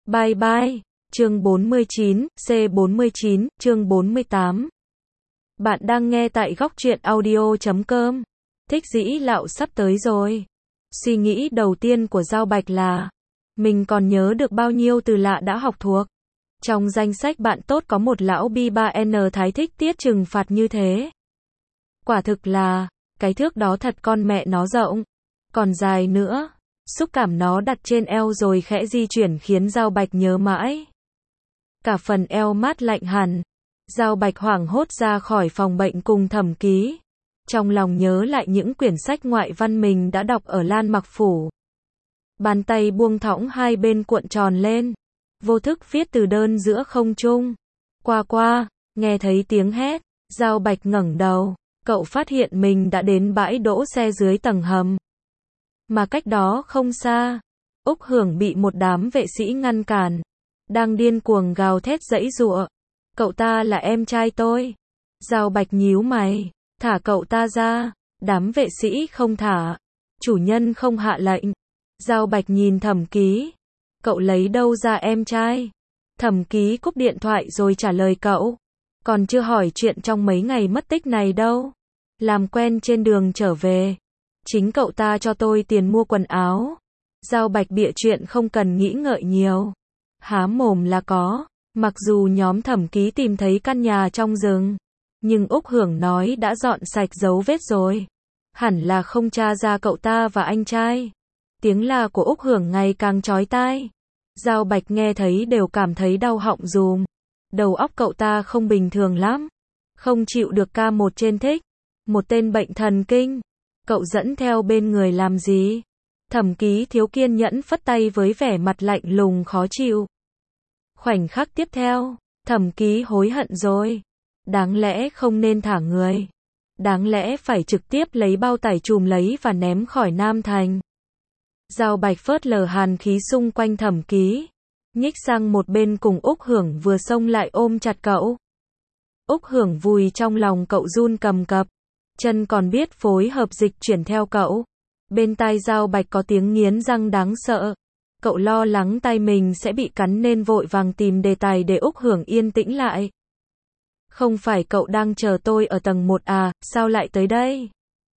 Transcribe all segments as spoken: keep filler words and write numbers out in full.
Bye bye. Chương bốn mươi chín, C bốn mươi chín, chương bốn mươi tám. Bạn đang nghe tại góc truyện audio chấm com. Thích dĩ lạo sắp tới rồi. Suy nghĩ đầu tiên của Giao Bạch là, mình còn nhớ được bao nhiêu từ lạ đã học thuộc. Trong danh sách bạn tốt có một lão bi ba N thái thích tiết trừng phạt như thế. Quả thực là, cái thước đó thật con mẹ nó rộng. Còn dài nữa. Xúc cảm nó đặt trên eo rồi khẽ di chuyển khiến Giao Bạch nhớ mãi. Cả phần eo mát lạnh hẳn. Giao Bạch hoảng hốt ra khỏi phòng bệnh cùng Thẩm Ký. Trong lòng nhớ lại những quyển sách ngoại văn mình đã đọc ở Lan Mặc Phủ. Bàn tay buông thõng hai bên cuộn tròn lên. Vô thức viết từ đơn giữa không trung. Qua qua, nghe thấy tiếng hét. Giao Bạch ngẩng đầu. Cậu phát hiện mình đã đến bãi đỗ xe dưới tầng hầm. Mà cách đó không xa, Úc Hưởng bị một đám vệ sĩ ngăn cản. Đang điên cuồng gào thét giãy giụa. Cậu ta là em trai tôi. Giao Bạch nhíu mày. Thả cậu ta ra. Đám vệ sĩ không thả. Chủ nhân không hạ lệnh. Giao Bạch nhìn Thẩm Ký. Cậu lấy đâu ra em trai? Thẩm Ký cúp điện thoại rồi trả lời cậu. Còn chưa hỏi chuyện trong mấy ngày mất tích này đâu. Làm quen trên đường trở về. Chính cậu ta cho tôi tiền mua quần áo. Giao Bạch bịa chuyện không cần nghĩ ngợi nhiều. Há mồm là có. Mặc dù nhóm Thẩm Ký tìm thấy căn nhà trong rừng. Nhưng Úc Hưởng nói đã dọn sạch dấu vết rồi. Hẳn là không tra ra cậu ta và anh trai. Tiếng la của Úc Hưởng ngày càng chói tai. Giao Bạch nghe thấy đều cảm thấy đau họng dùm. Đầu óc cậu ta không bình thường lắm. Không chịu được ca một trên thích. Một tên bệnh thần kinh. Cậu dẫn theo bên người làm gì? Thẩm Ký thiếu kiên nhẫn phất tay với vẻ mặt lạnh lùng khó chịu. Khoảnh khắc tiếp theo, Thẩm Ký hối hận rồi. Đáng lẽ không nên thả người. Đáng lẽ phải trực tiếp lấy bao tải chùm lấy và ném khỏi Nam Thành. Giao Bạch phớt lờ hàn khí xung quanh Thẩm Ký. Nhích sang một bên cùng Úc Hưởng vừa xông lại ôm chặt cậu. Úc Hưởng vùi trong lòng cậu run cầm cập. Chân còn biết phối hợp dịch chuyển theo cậu. Bên tai Giao Bạch có tiếng nghiến răng đáng sợ. Cậu lo lắng tay mình sẽ bị cắn nên vội vàng tìm đề tài để Úc Hưởng yên tĩnh lại. Không phải cậu đang chờ tôi ở tầng một à, sao lại tới đây?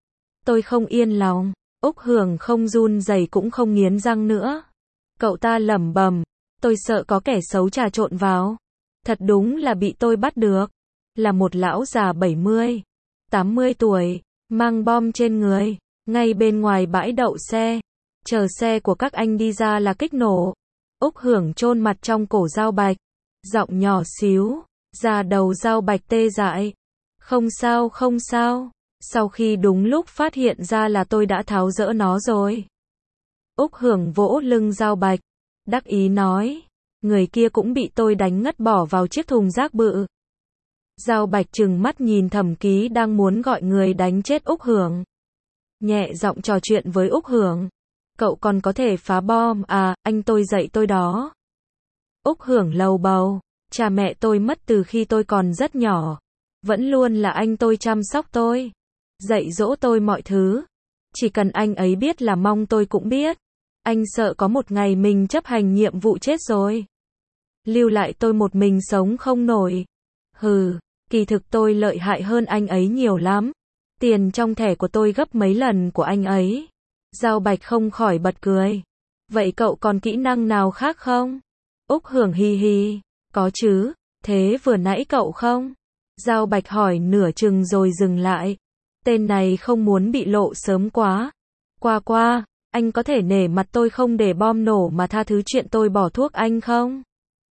Tôi không yên lòng. Úc Hưởng không run rẩy cũng không nghiến răng nữa. Cậu ta lẩm bẩm, tôi sợ có kẻ xấu trà trộn vào. Thật đúng là bị tôi bắt được. Là một lão già bảy mươi, tám mươi tuổi, mang bom trên người, ngay bên ngoài bãi đậu xe. Chờ xe của các anh đi ra là kích nổ. Úc Hưởng chôn mặt trong cổ Giao Bạch. Giọng nhỏ xíu, da đầu Giao Bạch tê dại. Không sao không sao, sau khi đúng lúc phát hiện ra là tôi đã tháo dỡ nó rồi. Úc Hưởng vỗ lưng Giao Bạch, đắc ý nói, người kia cũng bị tôi đánh ngất bỏ vào chiếc thùng rác bự. Giao Bạch trừng mắt nhìn Thẩm Ký đang muốn gọi người đánh chết Úc Hưởng. Nhẹ giọng trò chuyện với Úc Hưởng. Cậu còn có thể phá bom à, anh tôi dạy tôi đó. Úc Hưởng lầu bầu, cha mẹ tôi mất từ khi tôi còn rất nhỏ. Vẫn luôn là anh tôi chăm sóc tôi. Dạy dỗ tôi mọi thứ. Chỉ cần anh ấy biết là mong tôi cũng biết. Anh sợ có một ngày mình chấp hành nhiệm vụ chết rồi. Lưu lại tôi một mình sống không nổi. Hừ, kỳ thực tôi lợi hại hơn anh ấy nhiều lắm. Tiền trong thẻ của tôi gấp mấy lần của anh ấy. Giao Bạch không khỏi bật cười. Vậy cậu còn kỹ năng nào khác không? Úc Hưởng hi hi. Có chứ, thế vừa nãy cậu không? Giao Bạch hỏi nửa chừng rồi dừng lại. Tên này không muốn bị lộ sớm quá. Qua qua, anh có thể nể mặt tôi không để bom nổ mà tha thứ chuyện tôi bỏ thuốc anh không?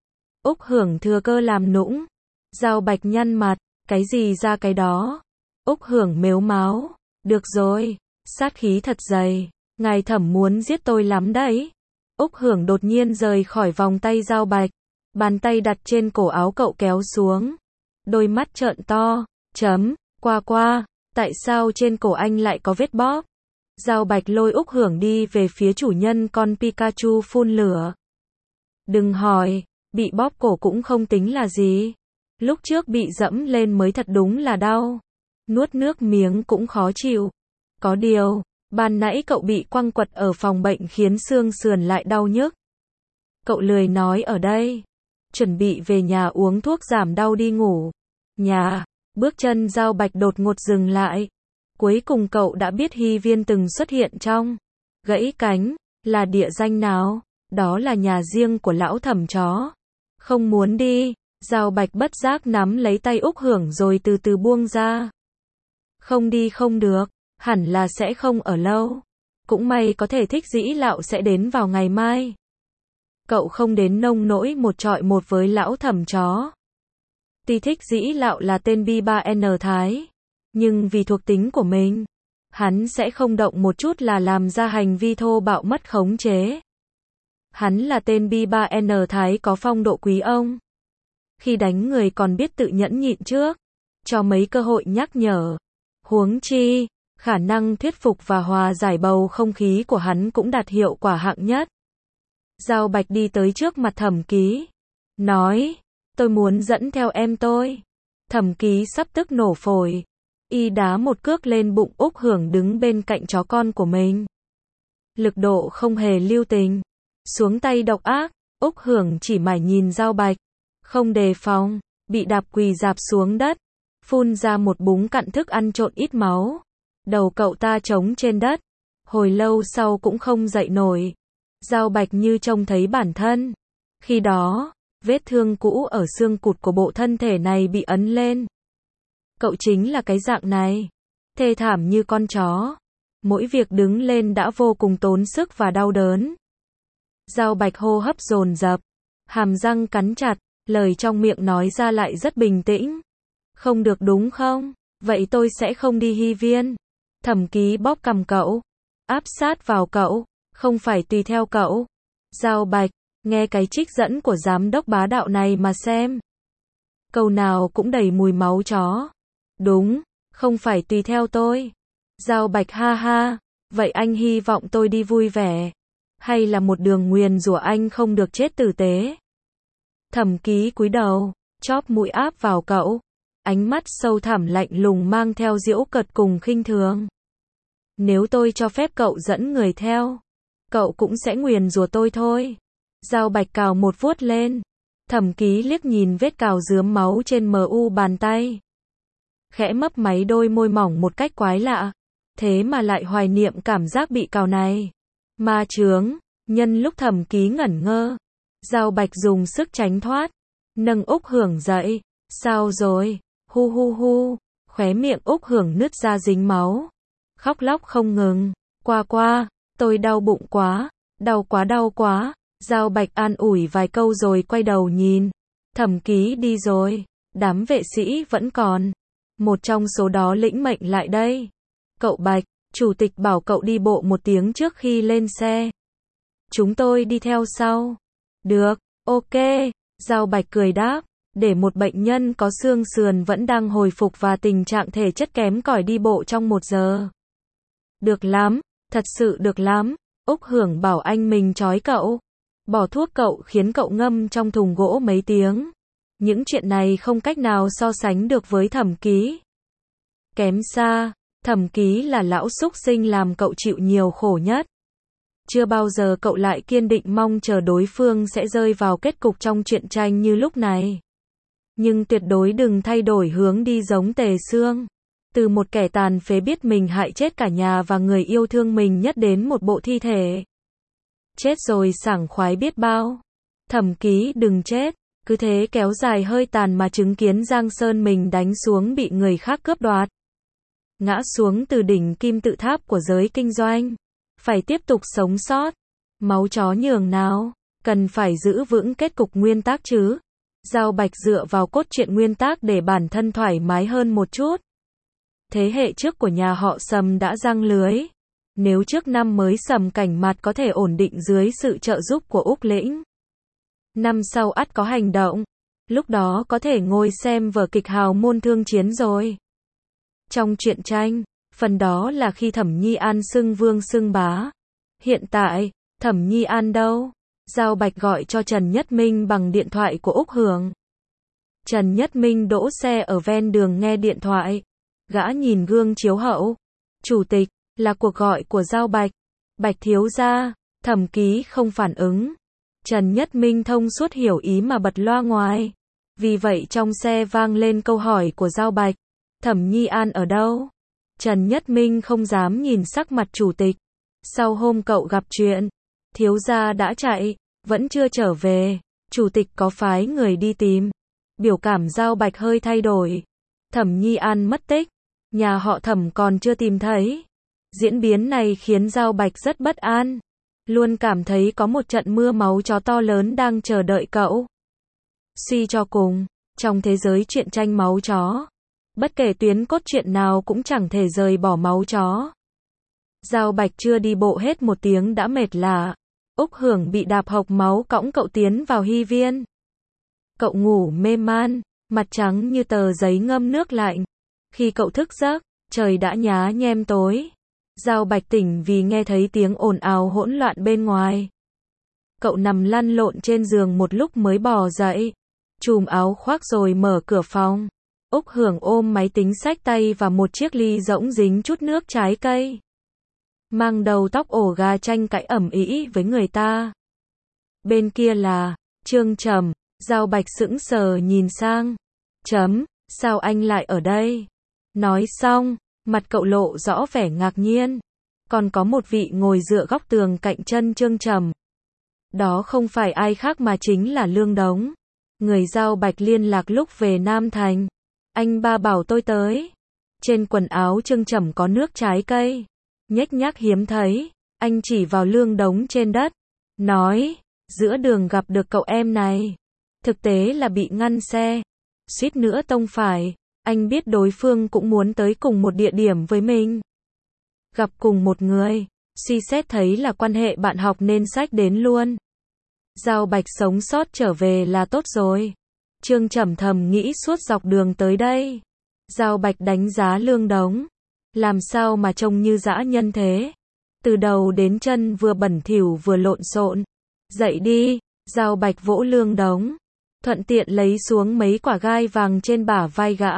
Úc Hưởng thừa cơ làm nũng. Giao Bạch nhăn mặt, cái gì ra cái đó? Úc Hưởng mếu máo, được rồi, sát khí thật dày, ngài Thẩm muốn giết tôi lắm đấy. Úc Hưởng đột nhiên rời khỏi vòng tay Giao Bạch, bàn tay đặt trên cổ áo cậu kéo xuống. Đôi mắt trợn to, chấm, qua qua, tại sao trên cổ anh lại có vết bóp? Giao Bạch lôi Úc Hưởng đi về phía chủ nhân con Pikachu phun lửa. Đừng hỏi, bị bóp cổ cũng không tính là gì. Lúc trước bị dẫm lên mới thật đúng là đau. Nuốt nước miếng cũng khó chịu. Có điều, ban nãy cậu bị quăng quật ở phòng bệnh khiến xương sườn lại đau nhức. Cậu lười nói ở đây. Chuẩn bị về nhà uống thuốc giảm đau đi ngủ. Nhà, bước chân Giao Bạch đột ngột dừng lại. Cuối cùng cậu đã biết Hy Viên từng xuất hiện trong Gãy Cánh, là địa danh nào? Đó là nhà riêng của lão thẩm chó. Không muốn đi, Giao Bạch bất giác nắm lấy tay Úc Hưởng rồi từ từ buông ra. Không đi không được, hẳn là sẽ không ở lâu. Cũng may có thể Thích Dĩ Lạo sẽ đến vào ngày mai. Cậu không đến nông nỗi một trọi một với lão thẩm chó. Tuy Thích Dĩ Lạo là tên bi ba N Thái, nhưng vì thuộc tính của mình, hắn sẽ không động một chút là làm ra hành vi thô bạo mất khống chế. Hắn là tên bi ba N Thái có phong độ quý ông. Khi đánh người còn biết tự nhẫn nhịn trước, cho mấy cơ hội nhắc nhở. Huống chi, khả năng thuyết phục và hòa giải bầu không khí của hắn cũng đạt hiệu quả hạng nhất. Giao Bạch đi tới trước mặt Thẩm Ký, nói, tôi muốn dẫn theo em tôi. Thẩm Ký sắp tức nổ phổi, y đá một cước lên bụng Úc Hưởng đứng bên cạnh chó con của mình. Lực độ không hề lưu tình, xuống tay độc ác, Úc Hưởng chỉ mải nhìn Giao Bạch, không đề phòng, bị đạp quỳ rạp xuống đất, phun ra một búng cặn thức ăn trộn ít máu. Đầu cậu ta trống trên đất, hồi lâu sau cũng không dậy nổi. Giao Bạch như trông thấy bản thân. Khi đó, vết thương cũ ở xương cụt của bộ thân thể này bị ấn lên. Cậu chính là cái dạng này, thê thảm như con chó. Mỗi việc đứng lên đã vô cùng tốn sức và đau đớn. Giao Bạch hô hấp dồn dập, hàm răng cắn chặt, lời trong miệng nói ra lại rất bình tĩnh. Không được đúng không? Vậy tôi sẽ không đi Hy Viên. Thẩm Ký bóp cằm cậu, áp sát vào cậu, không phải tùy theo cậu. Giao Bạch, nghe cái trích dẫn của giám đốc bá đạo này mà xem. Câu nào cũng đầy mùi máu chó. Đúng, không phải tùy theo tôi. Giao Bạch ha ha, vậy anh hy vọng tôi đi vui vẻ, hay là một đường nguyền rủa anh không được chết tử tế? Thẩm Ký cúi đầu, chóp mũi áp vào cậu, ánh mắt sâu thẳm lạnh lùng mang theo giễu cợt cùng khinh thường. Nếu tôi cho phép cậu dẫn người theo, cậu cũng sẽ nguyền rủa tôi thôi. Giao Bạch cào một vuốt lên. Thẩm Ký liếc nhìn vết cào rướm máu trên mờ u bàn tay, khẽ mấp máy đôi môi mỏng một cách quái lạ. Thế mà lại hoài niệm cảm giác bị cào này. Ma chướng, nhân lúc Thẩm Ký ngẩn ngơ, Giao Bạch dùng sức tránh thoát, nâng Úc Hưởng dậy. Sao rồi? Hu hu hu, khóe miệng Úc Hưởng nứt ra dính máu, khóc lóc không ngừng. Qua qua, tôi đau bụng quá, đau quá đau quá. Giao Bạch an ủi vài câu rồi quay đầu nhìn. Thẩm Ký đi rồi, đám vệ sĩ vẫn còn. Một trong số đó lĩnh mệnh lại đây. Cậu Bạch, chủ tịch bảo cậu đi bộ một tiếng trước khi lên xe. Chúng tôi đi theo sau. Được, ok. Giao Bạch cười đáp, để một bệnh nhân có xương sườn vẫn đang hồi phục và tình trạng thể chất kém cỏi đi bộ trong một giờ. Được lắm, thật sự được lắm. Úc Hưởng bảo anh mình trói cậu, bỏ thuốc cậu khiến cậu ngâm trong thùng gỗ mấy tiếng. Những chuyện này không cách nào so sánh được với Thẩm Ký. Kém xa, Thẩm Ký là lão súc sinh làm cậu chịu nhiều khổ nhất. Chưa bao giờ cậu lại kiên định mong chờ đối phương sẽ rơi vào kết cục trong truyện tranh như lúc này. Nhưng tuyệt đối đừng thay đổi hướng đi giống Tề Sương. Từ một kẻ tàn phế biết mình hại chết cả nhà và người yêu thương mình nhất đến một bộ thi thể. Chết rồi sảng khoái biết bao. Thẩm Ký đừng chết, cứ thế kéo dài hơi tàn mà chứng kiến Giang Sơn mình đánh xuống bị người khác cướp đoạt. Ngã xuống từ đỉnh kim tự tháp của giới kinh doanh. Phải tiếp tục sống sót. Máu chó nhường nào, cần phải giữ vững kết cục nguyên tác chứ. Giao Bạch dựa vào cốt truyện nguyên tác để bản thân thoải mái hơn một chút. Thế hệ trước của nhà họ Sầm đã giăng lưới. Nếu trước năm mới Sầm Cảnh Mặt có thể ổn định dưới sự trợ giúp của Úc Lĩnh, năm sau ắt có hành động. Lúc đó có thể ngồi xem vở kịch hào môn thương chiến rồi. Trong truyện tranh, phần đó là khi Thẩm Nhi An xưng vương xưng bá. Hiện tại, Thẩm Nhi An đâu? Giao Bạch gọi cho Trần Nhất Minh bằng điện thoại của Úc Hưởng. Trần Nhất Minh đỗ xe ở ven đường nghe điện thoại. Gã nhìn gương chiếu hậu. Chủ tịch, là cuộc gọi của Giao Bạch. Bạch thiếu gia. Thẩm Ký không phản ứng. Trần Nhất Minh thông suốt hiểu ý mà bật loa ngoài. Vì vậy trong xe vang lên câu hỏi của Giao Bạch. Thẩm Nhi An ở đâu? Trần Nhất Minh không dám nhìn sắc mặt chủ tịch. Sau hôm cậu gặp chuyện, thiếu gia đã chạy, vẫn chưa trở về. Chủ tịch có phái người đi tìm. Biểu cảm Giao Bạch hơi thay đổi. Thẩm Nhi An mất tích. Nhà họ Thẩm còn chưa tìm thấy. Diễn biến này khiến Giao Bạch rất bất an. Luôn cảm thấy có một trận mưa máu chó to lớn đang chờ đợi cậu. Suy cho cùng, trong thế giới truyện tranh máu chó, bất kể tuyến cốt truyện nào cũng chẳng thể rời bỏ máu chó. Giao Bạch chưa đi bộ hết một tiếng đã mệt lả. Úc Hưởng bị đạp hộc máu cõng cậu tiến vào hy viên. Cậu ngủ mê man, mặt trắng như tờ giấy ngâm nước lạnh. Khi cậu thức giấc, trời đã nhá nhem tối. Giao Bạch tỉnh vì nghe thấy tiếng ồn ào hỗn loạn bên ngoài. Cậu nằm lăn lộn trên giường một lúc mới bò dậy. Chùm áo khoác rồi mở cửa phòng. Úc Hưởng ôm máy tính xách tay và một chiếc ly rỗng dính chút nước trái cây. Mang đầu tóc ổ gà tranh cãi ầm ĩ với người ta. Bên kia là Trương Trầm. Giao Bạch sững sờ nhìn sang. Chấm, sao anh lại ở đây? Nói xong, mặt cậu lộ rõ vẻ ngạc nhiên. Còn có một vị ngồi dựa góc tường cạnh chân Trương Trầm. Đó không phải ai khác mà chính là Lương Đống. Người Giao Bạch liên lạc lúc về Nam Thành. Anh ba bảo tôi tới. Trên quần áo Trương Trầm có nước trái cây. Nhếch nhác hiếm thấy. Anh chỉ vào Lương Đống trên đất. Nói, giữa đường gặp được cậu em này. Thực tế là bị ngăn xe. Suýt nữa tông phải. Anh biết đối phương cũng muốn tới cùng một địa điểm với mình. Gặp cùng một người. Suy xét thấy là quan hệ bạn học nên xách đến luôn. Giao Bạch sống sót trở về là tốt rồi. Trương Trầm thầm nghĩ suốt dọc đường tới đây. Giao Bạch đánh giá Lương Đống. Làm sao mà trông như dã nhân thế? Từ đầu đến chân vừa bẩn thỉu vừa lộn xộn. Dậy đi, Giao Bạch vỗ Lương Đống. Thuận tiện lấy xuống mấy quả gai vàng trên bả vai gã.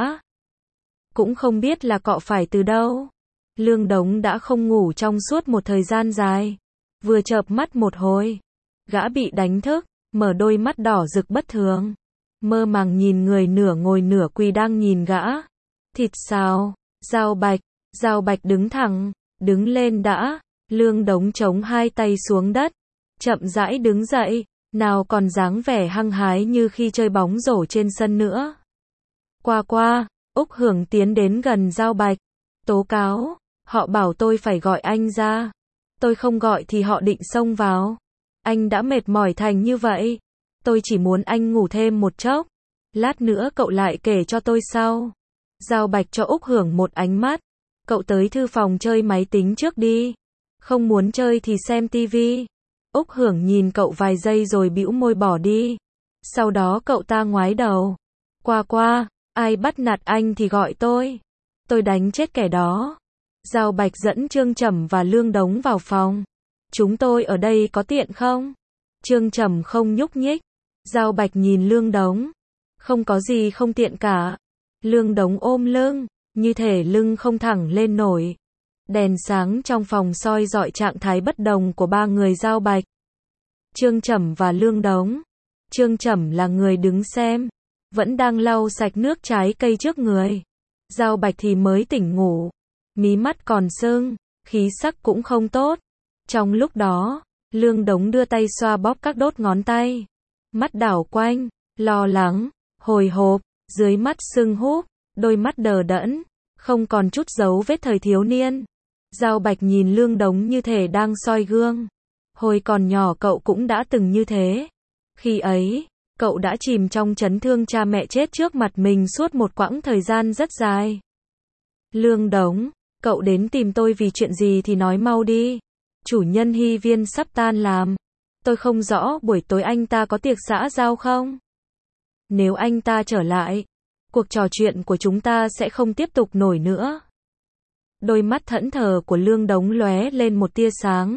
Cũng không biết là cọ phải từ đâu. Lương Đống đã không ngủ trong suốt một thời gian dài. Vừa chợp mắt một hồi. Gã bị đánh thức, mở đôi mắt đỏ rực bất thường. Mơ màng nhìn người nửa ngồi nửa quỳ đang nhìn gã. Thịt xào, Giao Bạch, Giao Bạch đứng thẳng, đứng lên đã. Lương Đống chống hai tay xuống đất. Chậm rãi đứng dậy, nào còn dáng vẻ hăng hái như khi chơi bóng rổ trên sân nữa. Qua qua, Úc Hưởng tiến đến gần Giao Bạch. Tố cáo, họ bảo tôi phải gọi anh ra. Tôi không gọi thì họ định xông vào. Anh đã mệt mỏi thành như vậy. Tôi chỉ muốn anh ngủ thêm một chốc. Lát nữa cậu lại kể cho tôi sau. Giao Bạch cho Úc Hưởng một ánh mắt. Cậu tới thư phòng chơi máy tính trước đi. Không muốn chơi thì xem tivi. Úc Hưởng nhìn cậu vài giây rồi bĩu môi bỏ đi. Sau đó cậu ta ngoái đầu. Qua qua, ai bắt nạt anh thì gọi tôi. Tôi đánh chết kẻ đó. Giao Bạch dẫn Trương Trầm và Lương Đống vào phòng. Chúng tôi ở đây có tiện không? Trương Trầm không nhúc nhích. Giao Bạch nhìn Lương Đống. Không có gì không tiện cả. Lương Đống ôm lưng, như thể lưng không thẳng lên nổi. Đèn sáng trong phòng soi rọi trạng thái bất đồng của ba người Giao Bạch. Trương Trầm và Lương Đống. Trương Trầm là người đứng xem, vẫn đang lau sạch nước trái cây trước người. Giao Bạch thì mới tỉnh ngủ, mí mắt còn sưng, khí sắc cũng không tốt. Trong lúc đó, Lương Đống đưa tay xoa bóp các đốt ngón tay. Mắt đảo quanh, lo lắng, hồi hộp, dưới mắt sưng húp, đôi mắt đờ đẫn, không còn chút dấu vết thời thiếu niên. Giao Bạch nhìn Lương Đống như thể đang soi gương. Hồi còn nhỏ cậu cũng đã từng như thế. Khi ấy, cậu đã chìm trong chấn thương cha mẹ chết trước mặt mình suốt một quãng thời gian rất dài. Lương Đống, cậu đến tìm tôi vì chuyện gì thì nói mau đi. Chủ nhân hy viên sắp tan làm. Tôi không rõ buổi tối anh ta có tiệc xã giao không? Nếu anh ta trở lại, cuộc trò chuyện của chúng ta sẽ không tiếp tục nổi nữa. Đôi mắt thẫn thờ của Lương Đống lóe lên một tia sáng.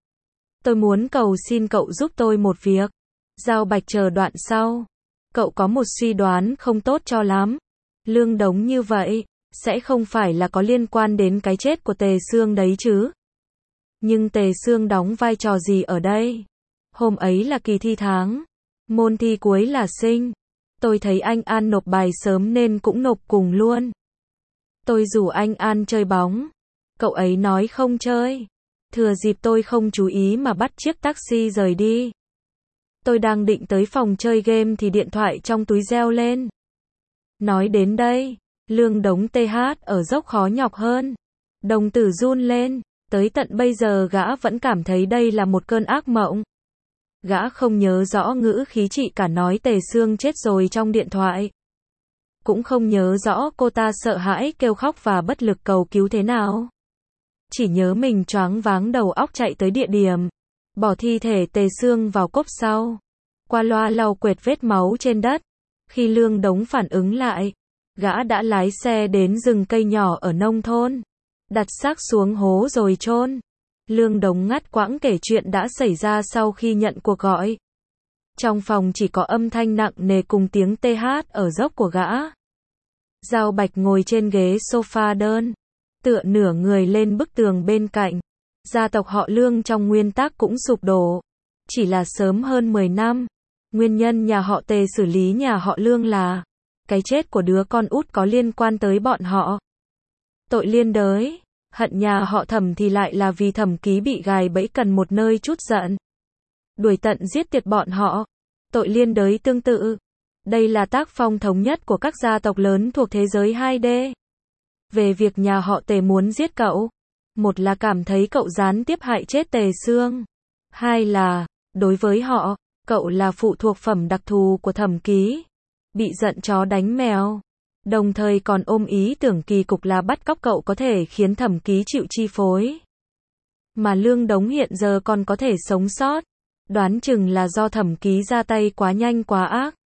Tôi muốn cầu xin cậu giúp tôi một việc. Giao Bạch chờ đoạn sau. Cậu có một suy đoán không tốt cho lắm. Lương Đống như vậy, sẽ không phải là có liên quan đến cái chết của Tề Sương đấy chứ? Nhưng Tề Sương đóng vai trò gì ở đây? Hôm ấy là kỳ thi tháng. Môn thi cuối là sinh. Tôi thấy anh An nộp bài sớm nên cũng nộp cùng luôn. Tôi rủ anh An chơi bóng. Cậu ấy nói không chơi. Thừa dịp tôi không chú ý mà bắt chiếc taxi rời đi. Tôi đang định tới phòng chơi game thì điện thoại trong túi reo lên. Nói đến đây, Lương Đống tê hát ở dốc khó nhọc hơn. Đồng tử run lên, tới tận bây giờ gã vẫn cảm thấy đây là một cơn ác mộng. Gã không nhớ rõ ngữ khí chị cả nói Tề Sương chết rồi trong điện thoại. Cũng không nhớ rõ cô ta sợ hãi kêu khóc và bất lực cầu cứu thế nào. Chỉ nhớ mình choáng váng đầu óc chạy tới địa điểm, bỏ thi thể Tề Sương vào cốp sau. Qua loa lau quệt vết máu trên đất. Khi Lương Đống phản ứng lại, gã đã lái xe đến rừng cây nhỏ ở nông thôn, đặt xác xuống hố rồi chôn. Lương Đống ngắt quãng kể chuyện đã xảy ra sau khi nhận cuộc gọi. Trong phòng chỉ có âm thanh nặng nề cùng tiếng tê hát ở dốc của gã. Giao Bạch ngồi trên ghế sofa đơn, tựa nửa người lên bức tường bên cạnh. Gia tộc họ Lương trong nguyên tắc cũng sụp đổ, chỉ là sớm hơn mười năm. Nguyên nhân nhà họ Tề xử lý nhà họ Lương là cái chết của đứa con út có liên quan tới bọn họ. Tội liên đới. Hận nhà họ Thẩm thì lại là vì Thẩm Ký bị gài bẫy cần một nơi trút giận. Đuổi tận giết tiệt bọn họ. Tội liên đới tương tự. Đây là tác phong thống nhất của các gia tộc lớn thuộc thế giới hai D. Về việc nhà họ Tề muốn giết cậu, một là cảm thấy cậu gián tiếp hại chết Tề Sương. Hai là, đối với họ, cậu là phụ thuộc phẩm đặc thù của Thẩm Ký. Bị giận chó đánh mèo. Đồng thời còn ôm ý tưởng kỳ cục là bắt cóc cậu có thể khiến Thẩm Ký chịu chi phối. Mà Lương Đống hiện giờ còn có thể sống sót. Đoán chừng là do Thẩm Ký ra tay quá nhanh quá ác.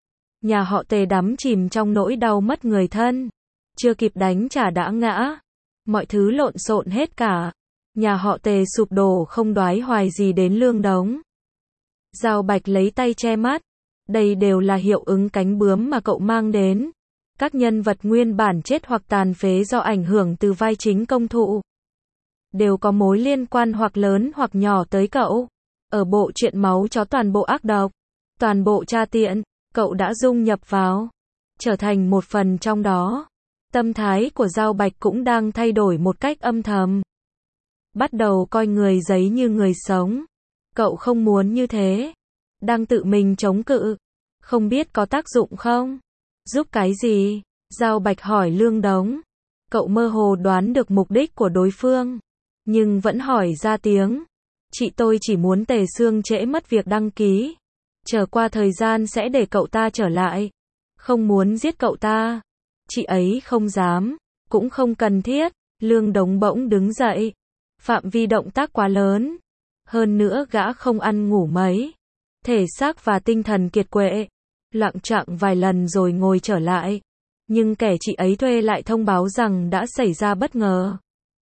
Nhà họ Tề đắm chìm trong nỗi đau mất người thân. Chưa kịp đánh trả đã ngã. Mọi thứ lộn xộn hết cả. Nhà họ Tề sụp đổ không đoái hoài gì đến Lương Đống. Giao Bạch lấy tay che mắt. Đây đều là hiệu ứng cánh bướm mà cậu mang đến. Các nhân vật nguyên bản chết hoặc tàn phế do ảnh hưởng từ vai chính công thụ. Đều có mối liên quan hoặc lớn hoặc nhỏ tới cậu. Ở bộ truyện máu chó toàn bộ ác độc. Toàn bộ tra tiện. Cậu đã dung nhập vào. Trở thành một phần trong đó. Tâm thái của Giao Bạch cũng đang thay đổi một cách âm thầm. Bắt đầu coi người giấy như người sống. Cậu không muốn như thế. Đang tự mình chống cự. Không biết có tác dụng không? Giúp cái gì? Giao Bạch hỏi Lương Đống. Cậu mơ hồ đoán được mục đích của đối phương. Nhưng vẫn hỏi ra tiếng. Chị tôi chỉ muốn Tề Sương trễ mất việc đăng ký. Chờ qua thời gian sẽ để cậu ta trở lại. Không muốn giết cậu ta. Chị ấy không dám. Cũng không cần thiết. Lương Đống bỗng đứng dậy. Phạm vi động tác quá lớn. Hơn nữa gã không ăn ngủ mấy. Thể xác và tinh thần kiệt quệ. Loạng choạng vài lần rồi ngồi trở lại. Nhưng kẻ chị ấy thuê lại thông báo rằng đã xảy ra bất ngờ.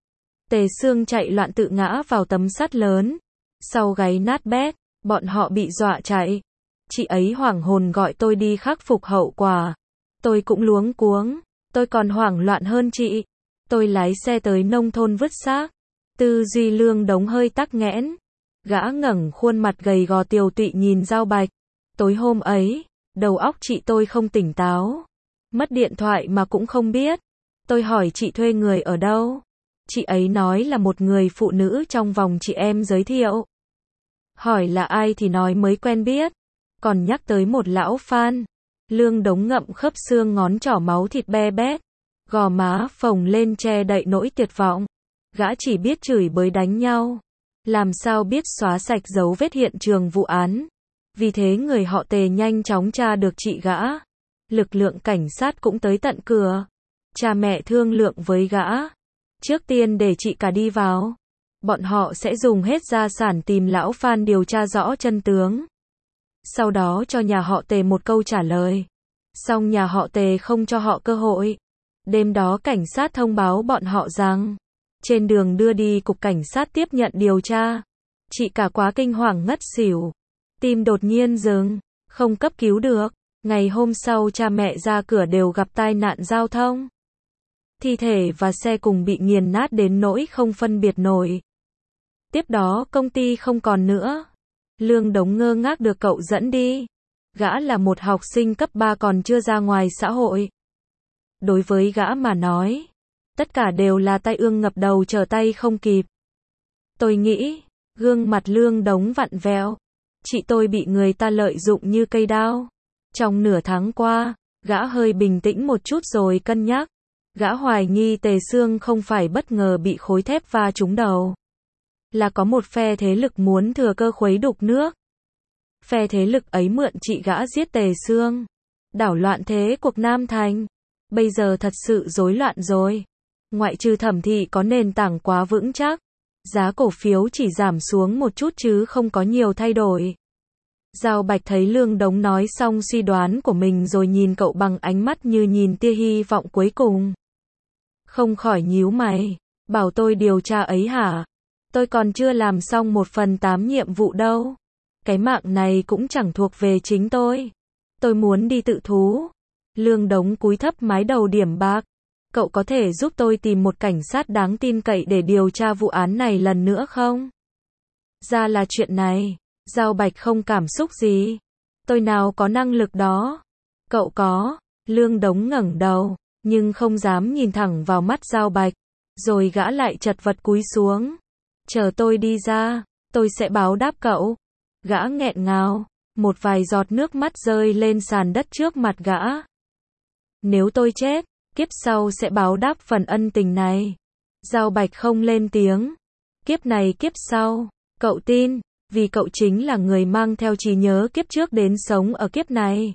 Tề Sương chạy loạn tự ngã vào tấm sắt lớn. Sau gáy nát bét, bọn họ bị dọa chạy. Chị ấy hoảng hồn gọi tôi đi khắc phục hậu quả. Tôi cũng luống cuống. Tôi còn hoảng loạn hơn chị. Tôi lái xe tới nông thôn vứt xác. Tư duy Lương Đống hơi tắc nghẽn. Gã ngẩng khuôn mặt gầy gò tiều tụy nhìn Giao Bạch. Tối hôm ấy, đầu óc chị tôi không tỉnh táo. Mất điện thoại mà cũng không biết. Tôi hỏi chị thuê người ở đâu. Chị ấy nói là một người phụ nữ trong vòng chị em giới thiệu. Hỏi là ai thì nói mới quen biết. Còn nhắc tới một lão Phan. Lương Đống ngậm khớp xương ngón trỏ máu thịt be bét. Gò má phồng lên che đậy nỗi tuyệt vọng. Gã chỉ biết chửi bới đánh nhau. Làm sao biết xóa sạch dấu vết hiện trường vụ án. Vì thế người họ Tề nhanh chóng tra được chị gã. Lực lượng cảnh sát cũng tới tận cửa. Cha mẹ thương lượng với gã. Trước tiên để chị cả đi vào. Bọn họ sẽ dùng hết gia sản tìm lão Phan điều tra rõ chân tướng. Sau đó cho nhà họ Tề một câu trả lời. Xong nhà họ Tề không cho họ cơ hội. Đêm đó cảnh sát thông báo bọn họ rằng. Trên đường đưa đi cục cảnh sát tiếp nhận điều tra. Chị cả quá kinh hoàng ngất xỉu. Tim đột nhiên dừng. Không cấp cứu được. Ngày hôm sau cha mẹ ra cửa đều gặp tai nạn giao thông. Thi thể và xe cùng bị nghiền nát đến nỗi không phân biệt nổi. Tiếp đó công ty không còn nữa. Lương Đống ngơ ngác được cậu dẫn đi. Gã là một học sinh cấp ba còn chưa ra ngoài xã hội. Đối với gã mà nói, tất cả đều là tai ương ngập đầu trở tay không kịp. Tôi nghĩ, gương mặt Lương Đống vặn vẹo. Chị tôi bị người ta lợi dụng như cây đao. Trong nửa tháng qua, gã hơi bình tĩnh một chút rồi cân nhắc. Gã hoài nghi Tề Sương không phải bất ngờ bị khối thép va trúng đầu. Là có một phe thế lực muốn thừa cơ khuấy đục nước. Phe thế lực ấy mượn chị gã giết Tề Sương. Đảo loạn thế cuộc Nam Thành. Bây giờ thật sự rối loạn rồi. Ngoại trừ Thẩm thị có nền tảng quá vững chắc. Giá cổ phiếu chỉ giảm xuống một chút chứ không có nhiều thay đổi. Giao Bạch thấy Lương Đống nói xong suy đoán của mình rồi nhìn cậu bằng ánh mắt như nhìn tia hy vọng cuối cùng. Không khỏi nhíu mày. Bảo tôi điều tra ấy hả? Tôi còn chưa làm xong một phần tám nhiệm vụ đâu. Cái mạng này cũng chẳng thuộc về chính tôi. Tôi muốn đi tự thú. Lương Đống cúi thấp mái đầu điểm bạc. Cậu có thể giúp tôi tìm một cảnh sát đáng tin cậy để điều tra vụ án này lần nữa không? Ra là chuyện này. Giao Bạch không cảm xúc gì. Tôi nào có năng lực đó. Cậu có. Lương Đống ngẩng đầu, nhưng không dám nhìn thẳng vào mắt Giao Bạch. Rồi gã lại chật vật cúi xuống. Chờ tôi đi ra, tôi sẽ báo đáp cậu. Gã nghẹn ngào, một vài giọt nước mắt rơi lên sàn đất trước mặt gã. Nếu tôi chết, kiếp sau sẽ báo đáp phần ân tình này. Giao Bạch không lên tiếng. Kiếp này kiếp sau, cậu tin, vì cậu chính là người mang theo trí nhớ kiếp trước đến sống ở kiếp này.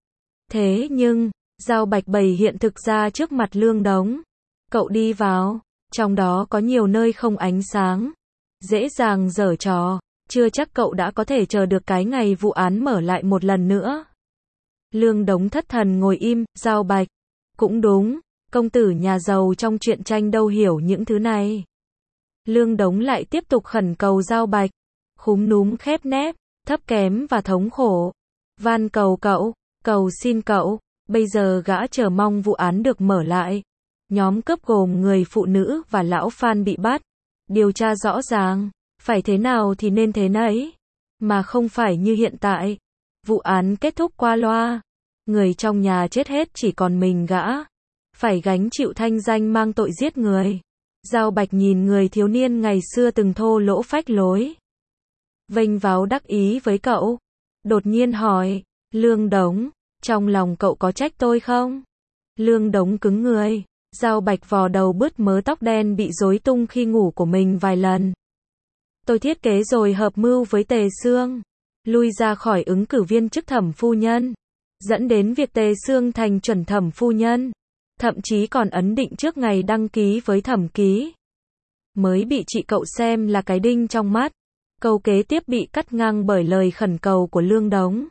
Thế nhưng, Giao Bạch bày hiện thực ra trước mặt Lương Đống. Cậu đi vào, trong đó có nhiều nơi không ánh sáng. Dễ dàng giở trò, chưa chắc cậu đã có thể chờ được cái ngày vụ án mở lại một lần nữa. Lương Đống thất thần ngồi im. Giao Bạch, cũng đúng, công tử nhà giàu trong truyện tranh đâu hiểu những thứ này. Lương Đống lại tiếp tục khẩn cầu Giao Bạch, khúm núm khép nép, thấp kém và thống khổ. Van cầu cậu, cầu xin cậu, bây giờ gã chờ mong vụ án được mở lại. Nhóm cướp gồm người phụ nữ và lão Phan bị bắt. Điều tra rõ ràng, phải thế nào thì nên thế nấy, mà không phải như hiện tại. Vụ án kết thúc qua loa, người trong nhà chết hết chỉ còn mình gã, phải gánh chịu thanh danh mang tội giết người. Giao Bạch nhìn người thiếu niên ngày xưa từng thô lỗ phách lối, vênh váo đắc ý với cậu, đột nhiên hỏi, Lương Đống, trong lòng cậu có trách tôi không? Lương Đống cứng người. Giao Bạch vò đầu bứt mớ tóc đen bị rối tung khi ngủ của mình vài lần. Tôi thiết kế rồi hợp mưu với Tề Sương, lui ra khỏi ứng cử viên chức thẩm phu nhân, dẫn đến việc Tề Sương thành chuẩn thẩm phu nhân, thậm chí còn ấn định trước ngày đăng ký với thẩm ký. Mới bị chị cậu xem là cái đinh trong mắt. Câu kế tiếp bị cắt ngang bởi lời khẩn cầu của Lương Đống.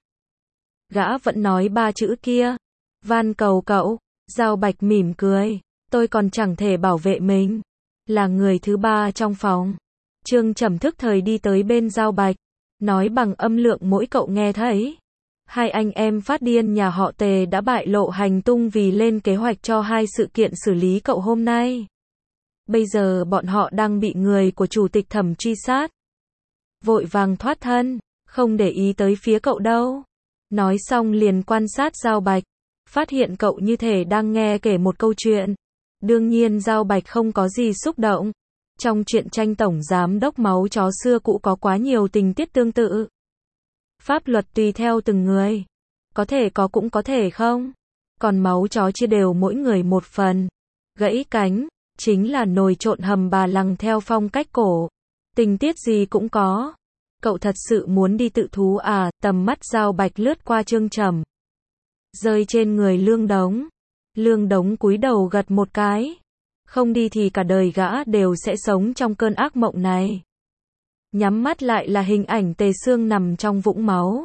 Gã vẫn nói ba chữ kia, van cầu cậu. Giao Bạch mỉm cười. Tôi còn chẳng thể bảo vệ mình. Là người thứ ba trong phòng. Trương Trầm thức thời đi tới bên Giao Bạch, nói bằng âm lượng mỗi cậu nghe thấy. Hai anh em phát điên nhà họ Tề đã bại lộ hành tung vì lên kế hoạch cho hai sự kiện xử lý cậu hôm nay. Bây giờ bọn họ đang bị người của chủ tịch Thẩm truy sát. Vội vàng thoát thân, không để ý tới phía cậu đâu. Nói xong liền quan sát Giao Bạch, phát hiện cậu như thể đang nghe kể một câu chuyện. Đương nhiên Giao Bạch không có gì xúc động. Trong truyện tranh tổng giám đốc máu chó xưa cũ có quá nhiều tình tiết tương tự. Pháp luật tùy theo từng người. Có thể có cũng có thể không. Còn máu chó chia đều mỗi người một phần. Gãy cánh, chính là nồi trộn hầm bà lằng theo phong cách cổ. Tình tiết gì cũng có. Cậu thật sự muốn đi tự thú à? Tầm mắt Giao Bạch lướt qua Trương Trầm, rơi trên người Lương Đống. Lương Đống cúi đầu gật một cái. Không đi thì cả đời gã đều sẽ sống trong cơn ác mộng này. Nhắm mắt lại là hình ảnh Tề Sương nằm trong vũng máu,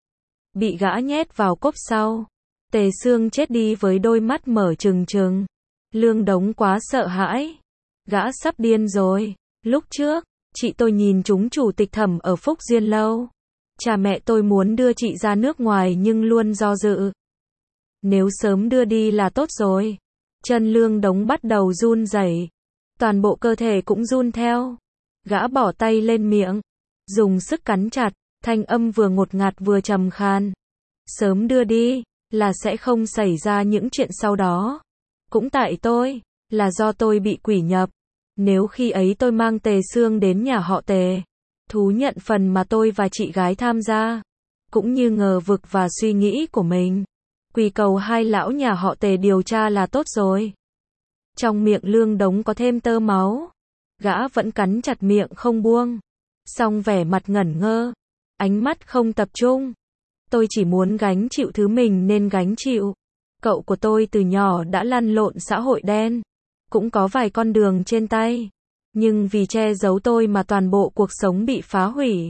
bị gã nhét vào cốp sau. Tề Sương chết đi với đôi mắt mở trừng trừng. Lương Đống quá sợ hãi. Gã sắp điên rồi. Lúc trước, chị tôi nhìn trúng chủ tịch Thẩm ở Phúc Duyên Lâu. Cha mẹ tôi muốn đưa chị ra nước ngoài nhưng luôn do dự. Nếu sớm đưa đi là tốt rồi. Chân Lương Đống bắt đầu run rẩy. Toàn bộ cơ thể cũng run theo. Gã bỏ tay lên miệng, dùng sức cắn chặt. Thanh âm vừa ngột ngạt vừa trầm khan. Sớm đưa đi, là sẽ không xảy ra những chuyện sau đó. Cũng tại tôi, là do tôi bị quỷ nhập. Nếu khi ấy tôi mang Tề Xương đến nhà họ Tề, thú nhận phần mà tôi và chị gái tham gia, cũng như ngờ vực và suy nghĩ của mình, quỳ cầu hai lão nhà họ Tề điều tra là tốt rồi. Trong miệng Lương Đống có thêm tơ máu. Gã vẫn cắn chặt miệng không buông. Song vẻ mặt ngẩn ngơ, ánh mắt không tập trung. Tôi chỉ muốn gánh chịu thứ mình nên gánh chịu. Cậu của tôi từ nhỏ đã lăn lộn xã hội đen, cũng có vài con đường trên tay. Nhưng vì che giấu tôi mà toàn bộ cuộc sống bị phá hủy.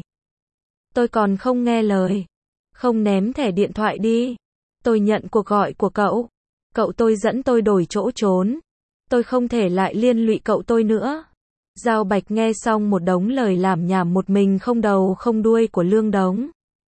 Tôi còn không nghe lời, không ném thẻ điện thoại đi. Tôi nhận cuộc gọi của cậu. Cậu tôi dẫn tôi đổi chỗ trốn. Tôi không thể lại liên lụy cậu tôi nữa. Giao Bạch nghe xong một đống lời lảm nhảm một mình không đầu không đuôi của Lương Đống.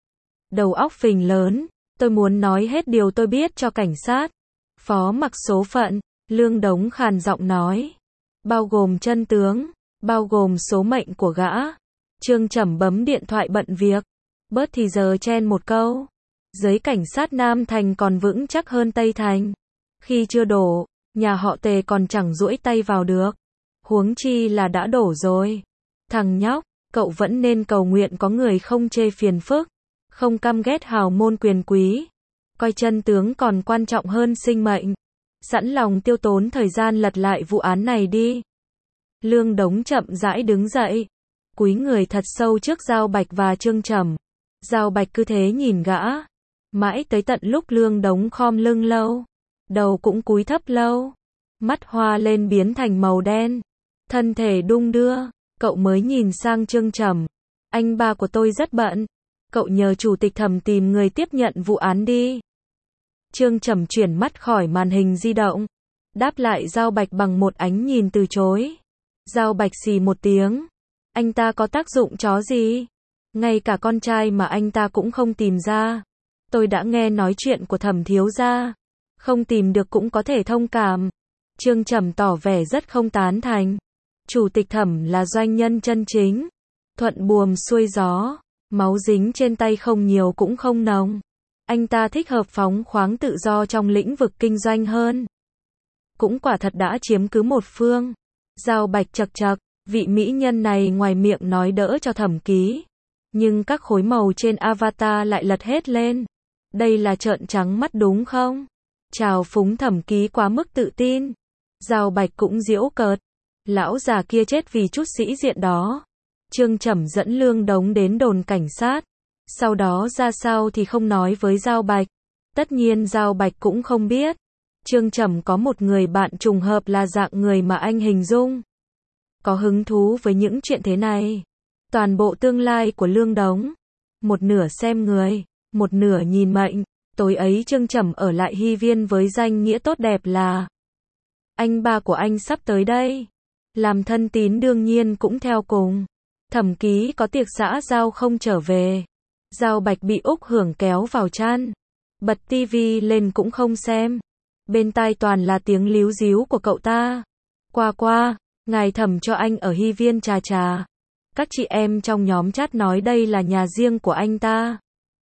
Đầu óc phình lớn, tôi muốn nói hết điều tôi biết cho cảnh sát. Phó mặc số phận, Lương Đống khàn giọng nói. Bao gồm chân tướng, bao gồm số mệnh của gã. Trương Trầm bấm điện thoại bận việc. Bớt thì giờ chen một câu. Giới cảnh sát Nam Thành còn vững chắc hơn Tây Thành. Khi chưa đổ, nhà họ Tề còn chẳng duỗi tay vào được. Huống chi là đã đổ rồi. Thằng nhóc, cậu vẫn nên cầu nguyện có người không chê phiền phức, không căm ghét hào môn quyền quý. Coi chân tướng còn quan trọng hơn sinh mệnh. Sẵn lòng tiêu tốn thời gian lật lại vụ án này đi. Lương Đống chậm rãi đứng dậy, cúi người thật sâu trước Giao Bạch và Trương Trầm. Giao Bạch cứ thế nhìn gã, mãi tới tận lúc Lương Đống khom lưng lâu, đầu cũng cúi thấp lâu, mắt hoa lên biến thành màu đen, thân thể đung đưa, cậu mới nhìn sang Trương Trầm. Anh ba của tôi rất bận, cậu nhờ chủ tịch Thẩm tìm người tiếp nhận vụ án đi. Trương Trầm chuyển mắt khỏi màn hình di động, đáp lại Giao Bạch bằng một ánh nhìn từ chối. Giao Bạch xì một tiếng, anh ta có tác dụng chó gì? Ngay cả con trai mà anh ta cũng không tìm ra. Tôi đã nghe nói chuyện của Thẩm thiếu gia, không tìm được cũng có thể thông cảm. Trương Trầm tỏ vẻ rất không tán thành. Chủ tịch Thẩm là doanh nhân chân chính, thuận buồm xuôi gió, máu dính trên tay không nhiều cũng không nồng. Anh ta thích hợp phóng khoáng tự do trong lĩnh vực kinh doanh hơn. Cũng quả thật đã chiếm cứ một phương. Giao Bạch chật chật, vị mỹ nhân này ngoài miệng nói đỡ cho Thẩm ký, nhưng các khối màu trên avatar lại lật hết lên. Đây là trợn trắng mắt đúng không? Trào phúng Thẩm ký quá mức tự tin. Giao Bạch cũng giễu cợt. Lão già kia chết vì chút sĩ diện đó. Trương Trầm dẫn Lương Đống đến đồn cảnh sát. Sau đó ra sao thì không nói với Giao Bạch. Tất nhiên Giao Bạch cũng không biết. Trương Trầm có một người bạn trùng hợp là dạng người mà anh hình dung. Có hứng thú với những chuyện thế này. Toàn bộ tương lai của Lương Đống. Một nửa xem người, một nửa nhìn mệnh. Tối ấy Trương Trầm ở lại Hy Viên với danh nghĩa tốt đẹp là anh ba của anh sắp tới đây. Làm thân tín đương nhiên cũng theo cùng. Thẩm ký có tiệc xã giao không trở về. Giao Bạch bị Úc Hưởng kéo vào chăn. Bật tivi lên cũng không xem. Bên tai toàn là tiếng líu díu của cậu ta. Qua qua, ngài Thẩm cho anh ở Hy Viên trà trà. Các chị em trong nhóm chat nói đây là nhà riêng của anh ta.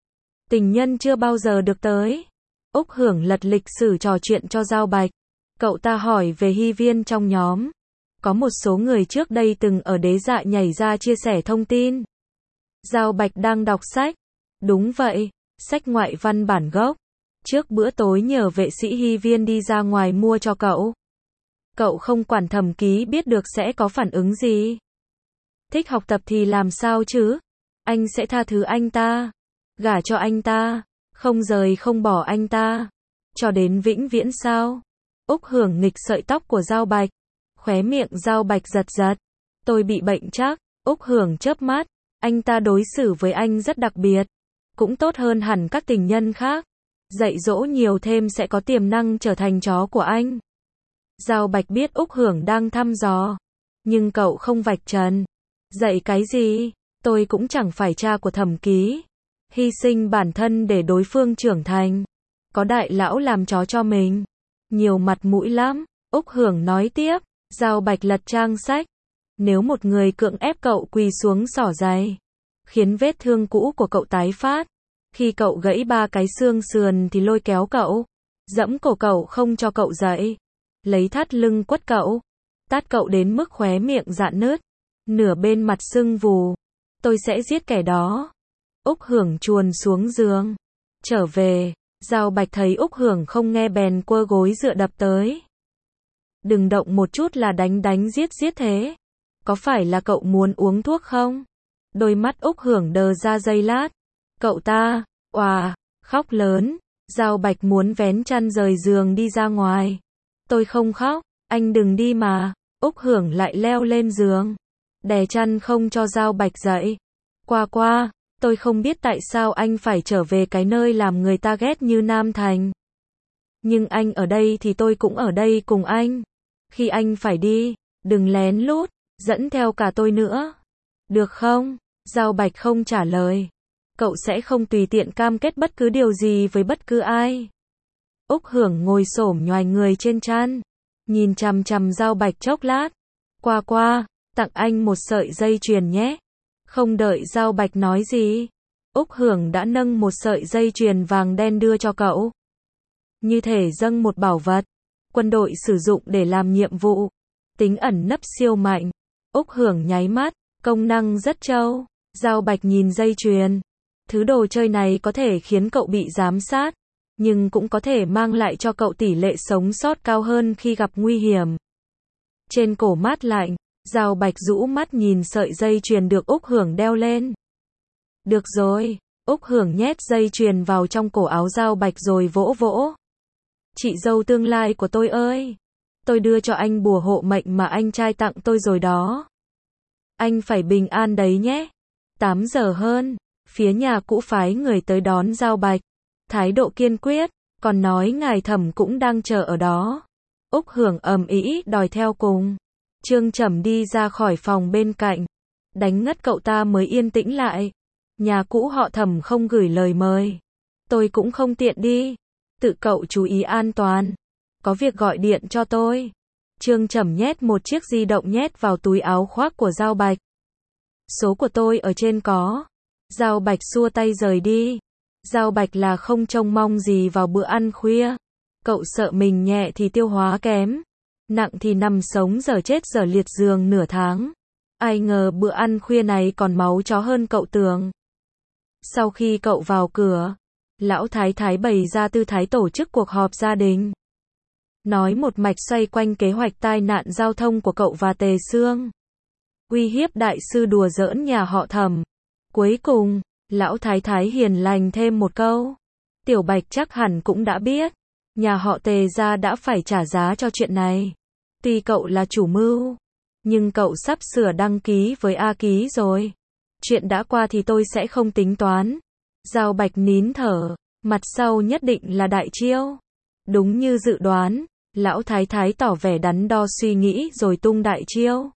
Tình nhân chưa bao giờ được tới. Úc Hưởng lật lịch sử trò chuyện cho Giao Bạch. Cậu ta hỏi về Hy Viên trong nhóm. Có một số người trước đây từng ở Đế Dạ nhảy ra chia sẻ thông tin. Giao Bạch đang đọc sách. Đúng vậy, sách ngoại văn bản gốc. Trước bữa tối nhờ vệ sĩ Hy Viên đi ra ngoài mua cho cậu. Cậu không quản Thẩm ký biết được sẽ có phản ứng gì. Thích học tập thì làm sao chứ? Anh sẽ tha thứ anh ta. Gả cho anh ta. Không rời không bỏ anh ta. Cho đến vĩnh viễn sao? Úc Hưởng nghịch sợi tóc của Giao Bạch. Khóe miệng Giao Bạch giật giật. Tôi bị bệnh chắc. Úc Hưởng chớp mắt. Anh ta đối xử với anh rất đặc biệt. Cũng tốt hơn hẳn các tình nhân khác. Dạy dỗ nhiều thêm sẽ có tiềm năng trở thành chó của anh. Giao Bạch biết Úc Hưởng đang thăm dò. Nhưng cậu không vạch trần. Dạy cái gì? Tôi cũng chẳng phải cha của Thẩm ký. Hy sinh bản thân để đối phương trưởng thành. Có đại lão làm chó cho mình. Nhiều mặt mũi lắm. Úc Hưởng nói tiếp. Giao Bạch lật trang sách. Nếu một người cưỡng ép cậu quỳ xuống xỏ giày. khiến vết thương cũ của cậu tái phát. Khi cậu gãy ba cái xương sườn thì lôi kéo cậu, giẫm cổ cậu không cho cậu dậy, lấy thắt lưng quất cậu, tát cậu đến mức khóe miệng rạn nứt, nửa bên mặt sưng vù. Tôi sẽ giết kẻ đó. Úc Hưởng chuồn xuống giường. Trở về, Giao Bạch thấy Úc Hưởng không nghe bèn quơ gối dựa đập tới. Đừng động một chút là đánh đánh giết giết thế. Có phải là cậu muốn uống thuốc không? Đôi mắt Úc Hưởng đờ ra giây lát. Cậu ta, oà, khóc lớn. Giao Bạch muốn vén chăn rời giường đi ra ngoài. Tôi không khóc, anh đừng đi mà. Úc Hưởng lại leo lên giường, đè chăn không cho Giao Bạch dậy. Qua qua, tôi không biết tại sao anh phải trở về cái nơi làm người ta ghét như Nam Thành. Nhưng anh ở đây thì tôi cũng ở đây cùng anh. Khi anh phải đi, đừng lén lút, dẫn theo cả tôi nữa. Được không? Giao Bạch không trả lời. Cậu sẽ không tùy tiện cam kết bất cứ điều gì với bất cứ ai. Úc Hưởng ngồi xổm nhoài người trên chăn, nhìn chằm chằm Giao Bạch chốc lát. Qua qua, tặng anh một sợi dây chuyền nhé. Không đợi Giao Bạch nói gì, Úc Hưởng đã nâng một sợi dây chuyền vàng đen đưa cho cậu. Như thể dâng một bảo vật, quân đội sử dụng để làm nhiệm vụ. Tính ẩn nấp siêu mạnh. Úc Hưởng nháy mắt, công năng rất trâu. Giao Bạch nhìn dây chuyền. Thứ đồ chơi này có thể khiến cậu bị giám sát, nhưng cũng có thể mang lại cho cậu tỷ lệ sống sót cao hơn khi gặp nguy hiểm. Trên cổ mát lạnh, Giao Bạch rũ mắt nhìn sợi dây chuyền được Úc Hưởng đeo lên. Được rồi, Úc Hưởng nhét dây chuyền vào trong cổ áo Giao Bạch rồi vỗ vỗ. Chị dâu tương lai của tôi ơi, tôi đưa cho anh bùa hộ mệnh mà anh trai tặng tôi rồi đó. Anh phải bình an đấy nhé. tám giờ hơn, phía nhà cũ phái người tới đón Giao Bạch. Thái độ kiên quyết, còn nói ngài Thẩm cũng đang chờ ở đó. Úc Hưởng ầm ĩ đòi theo cùng. Trương Trầm đi ra khỏi phòng bên cạnh, đánh ngất cậu ta mới yên tĩnh lại. Nhà cũ họ Thẩm không gửi lời mời. Tôi cũng không tiện đi. Tự cậu chú ý an toàn. Có việc gọi điện cho tôi. Trương Trầm nhét một chiếc di động nhét vào túi áo khoác của Giao Bạch. Số của tôi ở trên có. Giao Bạch xua tay rời đi. Giao Bạch là không trông mong gì vào bữa ăn khuya. Cậu sợ mình nhẹ thì tiêu hóa kém, nặng thì nằm sống dở chết dở liệt giường nửa tháng. Ai ngờ bữa ăn khuya này còn máu chó hơn cậu tưởng. Sau khi cậu vào cửa, lão thái thái bày ra tư thái tổ chức cuộc họp gia đình. Nói một mạch xoay quanh kế hoạch tai nạn giao thông của cậu và Tề Sương. Uy hiếp đại sư đùa giỡn nhà họ Thẩm. Cuối cùng, lão thái thái hiền lành thêm một câu. Tiểu Bạch chắc hẳn cũng đã biết. Nhà họ Tề gia đã phải trả giá cho chuyện này. Tuy cậu là chủ mưu, nhưng cậu sắp sửa đăng ký với A Ký rồi. Chuyện đã qua thì tôi sẽ không tính toán. Giao Bạch nín thở, mặt sau nhất định là đại chiêu. Đúng như dự đoán, lão thái thái tỏ vẻ đắn đo suy nghĩ rồi tung đại chiêu.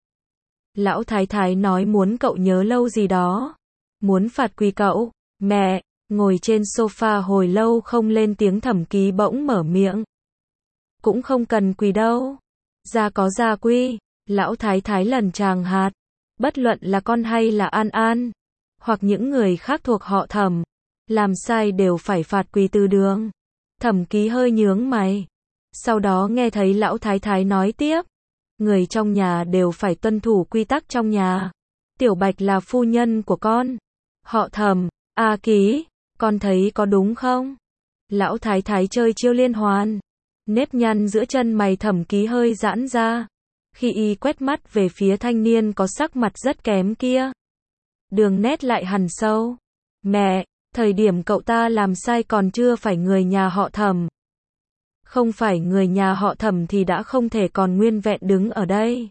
Lão thái thái nói muốn cậu nhớ lâu gì đó. Muốn phạt quỳ cậu. Mẹ, ngồi trên sofa hồi lâu không lên tiếng Thẩm Ký bỗng mở miệng. Cũng không cần quỳ đâu. Gia có gia quy. Lão thái thái lần tràng hạt. Bất luận là con hay là An An, hoặc những người khác thuộc họ Thẩm, làm sai đều phải phạt quỳ từ đường. Thẩm Ký hơi nhướng mày. Sau đó nghe thấy lão thái thái nói tiếp. Người trong nhà đều phải tuân thủ quy tắc trong nhà. Tiểu Bạch là phu nhân của con. Họ Thẩm, A Ký, con thấy có đúng không? Lão thái thái chơi chiêu liên hoàn. Nếp nhăn giữa chân mày Thẩm Ký hơi giãn ra. Khi y quét mắt về phía thanh niên có sắc mặt rất kém kia, đường nét lại hằn sâu. Mẹ, thời điểm cậu ta làm sai còn chưa phải người nhà họ Thẩm. Không phải người nhà họ Thẩm thì đã không thể còn nguyên vẹn đứng ở đây.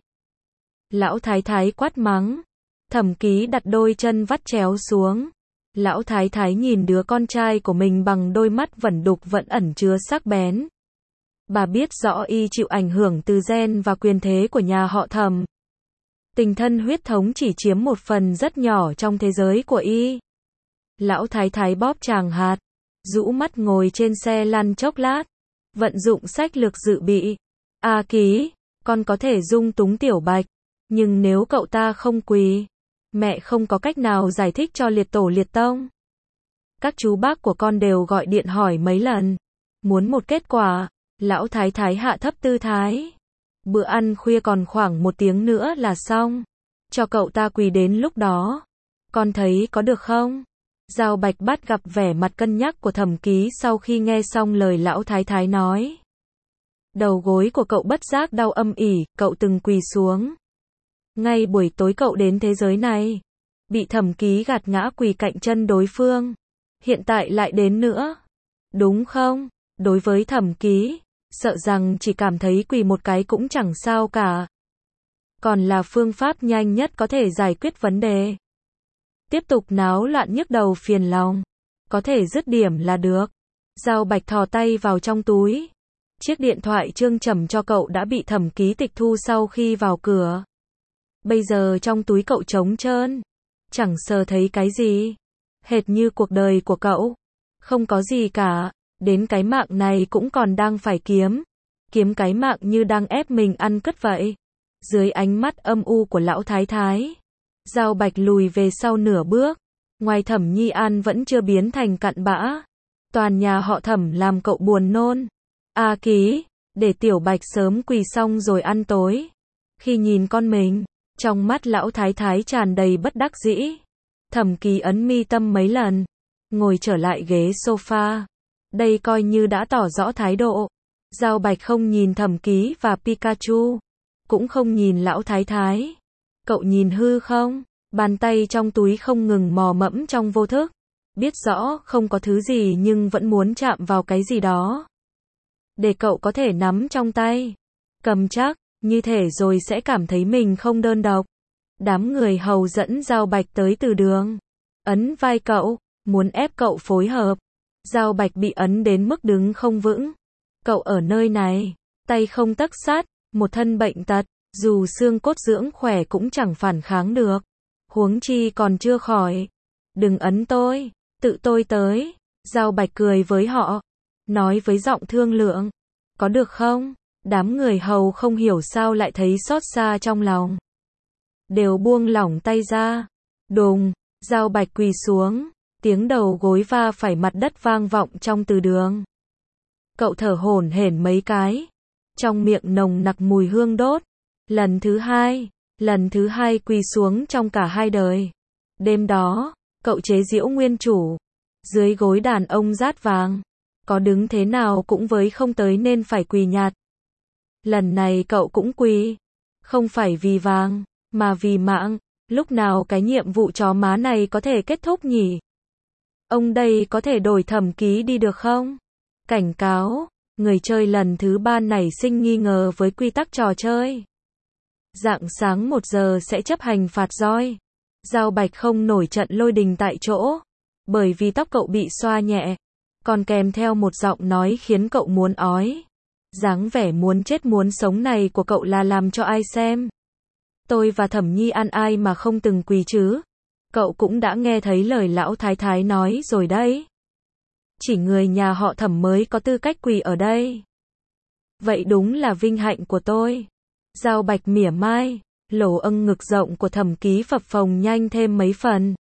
Lão thái thái quát mắng. Thẩm Ký đặt đôi chân vắt chéo xuống. Lão thái thái nhìn đứa con trai của mình bằng đôi mắt vẫn đục vẫn ẩn chứa sắc bén. Bà biết rõ y chịu ảnh hưởng từ gen và quyền thế của nhà họ Thẩm. Tình thân huyết thống chỉ chiếm một phần rất nhỏ trong thế giới của y. Lão thái thái bóp tràng hạt, rũ mắt ngồi trên xe lăn chốc lát, vận dụng sách lược dự bị. A Ký, con có thể dung túng Tiểu Bạch, nhưng nếu cậu ta không quỳ, Mẹ không có cách nào giải thích cho liệt tổ liệt tông. Các chú bác của con đều gọi điện hỏi mấy lần. Muốn một kết quả. Lão thái thái hạ thấp tư thái. Bữa ăn khuya còn khoảng một tiếng nữa là xong. Cho cậu ta quỳ đến lúc đó. Con thấy có được không? Giao Bạch bắt gặp vẻ mặt cân nhắc của Thẩm Ký sau khi nghe xong lời lão thái thái nói. Đầu gối của cậu bất giác đau âm ỉ, cậu từng quỳ xuống. Ngay buổi tối cậu đến thế giới này. Bị Thẩm Ký gạt ngã quỳ cạnh chân đối phương. Hiện tại lại đến nữa. Đúng không? Đối với Thẩm Ký, sợ rằng chỉ cảm thấy quỳ một cái cũng chẳng sao cả. Còn là phương pháp nhanh nhất có thể giải quyết vấn đề. Tiếp tục náo loạn nhức đầu phiền lòng. Có thể dứt điểm là được. Giao Bạch thò tay vào trong túi. Chiếc điện thoại Trương Trầm cho cậu đã bị Thẩm Ký tịch thu sau khi vào cửa. Bây giờ trong túi cậu trống trơn. Chẳng sờ thấy cái gì. Hệt như cuộc đời của cậu. Không có gì cả. Đến cái mạng này cũng còn đang phải kiếm. Kiếm cái mạng như đang ép mình ăn cất vậy. Dưới ánh mắt âm u của lão thái thái. Giao Bạch lùi về sau nửa bước. Ngoài Thẩm Nhi An vẫn chưa biến thành cặn bã. Toàn nhà họ Thẩm làm cậu buồn nôn. A Ký, để Tiểu Bạch sớm quỳ xong rồi ăn tối. Khi nhìn con mình, trong mắt lão thái thái tràn đầy bất đắc dĩ. Thẩm Ký ấn mi tâm mấy lần, ngồi trở lại ghế sofa. Đây coi như đã tỏ rõ thái độ. Giao Bạch không nhìn Thẩm Ký và Pikachu, cũng không nhìn lão thái thái. Cậu nhìn hư không? Bàn tay trong túi không ngừng mò mẫm trong vô thức. Biết rõ không có thứ gì nhưng vẫn muốn chạm vào cái gì đó. Để cậu có thể nắm trong tay. Cầm chắc, như thể rồi sẽ cảm thấy mình không đơn độc. Đám người hầu dẫn Giao Bạch tới từ đường. Ấn vai cậu, muốn ép cậu phối hợp. Giao Bạch bị ấn đến mức đứng không vững. Cậu ở nơi này, tay không tấc sắt, một thân bệnh tật, dù xương cốt dưỡng khỏe cũng chẳng phản kháng được. Huống chi còn chưa khỏi. Đừng ấn tôi, tự tôi tới. Giao Bạch cười với họ, nói với giọng thương lượng. Có được không? Đám người hầu không hiểu sao lại thấy xót xa trong lòng. Đều buông lỏng tay ra. Đùng, Giao Bạch quỳ xuống. Tiếng đầu gối va phải mặt đất vang vọng trong từ đường. Cậu thở hổn hển mấy cái. Trong miệng nồng nặc mùi hương đốt. Lần thứ hai, lần thứ hai quỳ xuống trong cả hai đời. Đêm đó, cậu chế giễu nguyên chủ. Dưới gối đàn ông rát vàng. Có đứng thế nào cũng với không tới nên phải quỳ nhạt. Lần này cậu cũng quỳ. Không phải vì vàng, mà vì mạng. Lúc nào cái nhiệm vụ chó má này có thể kết thúc nhỉ? Ông đây có thể đổi Thẩm Ký đi được không? Cảnh cáo, người chơi lần thứ ba nảy sinh nghi ngờ với quy tắc trò chơi. Rạng sáng một giờ sẽ chấp hành phạt roi. Giao Bạch không nổi trận lôi đình tại chỗ. Bởi vì tóc cậu bị xoa nhẹ. Còn kèm theo một giọng nói khiến cậu muốn ói. Dáng vẻ muốn chết muốn sống này của cậu là làm cho ai xem? Tôi và Thẩm Nhi An ai mà không từng quỳ chứ? Cậu cũng đã nghe thấy lời lão thái thái nói rồi đấy. Chỉ người nhà họ Thẩm mới có tư cách quỳ ở đây. Vậy đúng là vinh hạnh của tôi. Giao Bạch mỉa mai, lỗ âng ngực rộng của Thẩm Ký phập phồng nhanh thêm mấy phần.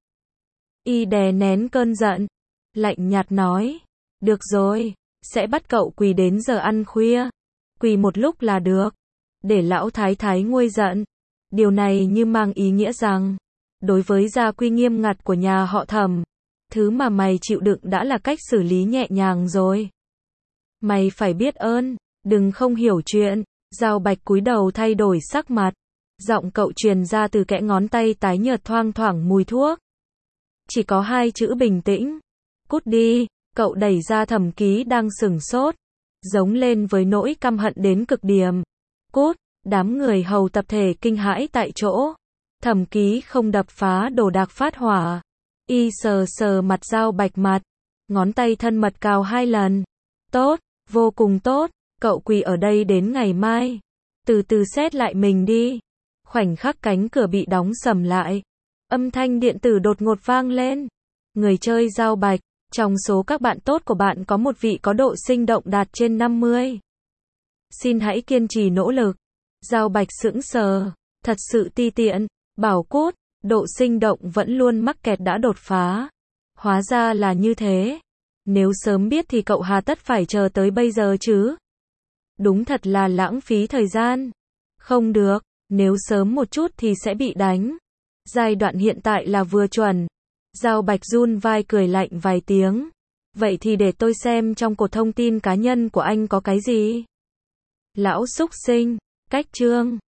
Y đè nén cơn giận, lạnh nhạt nói, được rồi, sẽ bắt cậu quỳ đến giờ ăn khuya. Quỳ một lúc là được, để lão thái thái nguôi giận. Điều này như mang ý nghĩa rằng, đối với gia quy nghiêm ngặt của nhà họ Thẩm, thứ mà mày chịu đựng đã là cách xử lý nhẹ nhàng rồi. Mày phải biết ơn, đừng không hiểu chuyện. Giao Bạch cúi đầu thay đổi sắc mặt. Giọng cậu truyền ra từ kẽ ngón tay tái nhợt thoang thoảng mùi thuốc. Chỉ có hai chữ bình tĩnh. Cút đi, cậu đẩy ra Thẩm Ký đang sửng sốt. Giống lên với nỗi căm hận đến cực điểm. Cút, đám người hầu tập thể kinh hãi tại chỗ. Thẩm Ký không đập phá đồ đạc phát hỏa. Y sờ sờ mặt Giao Bạch mặt. Ngón tay thân mật cào hai lần. Tốt, vô cùng tốt. Cậu quỳ ở đây đến ngày mai. Từ từ xét lại mình đi. Khoảnh khắc cánh cửa bị đóng sầm lại. Âm thanh điện tử đột ngột vang lên. Người chơi Giao Bạch, trong số các bạn tốt của bạn có một vị có độ sinh động đạt trên năm mươi. Xin hãy kiên trì nỗ lực. Giao Bạch sững sờ. Thật sự ti tiện. Bảo cút. Độ sinh động vẫn luôn mắc kẹt đã đột phá. Hóa ra là như thế. Nếu sớm biết thì cậu hà tất phải chờ tới bây giờ chứ. Đúng thật là lãng phí thời gian. Không được, nếu sớm một chút thì sẽ bị đánh. Giai đoạn hiện tại là vừa chuẩn. Giao Bạch run vai cười lạnh vài tiếng. Vậy thì để tôi xem trong cột thông tin cá nhân của anh có cái gì. Lão xúc sinh, cách chương.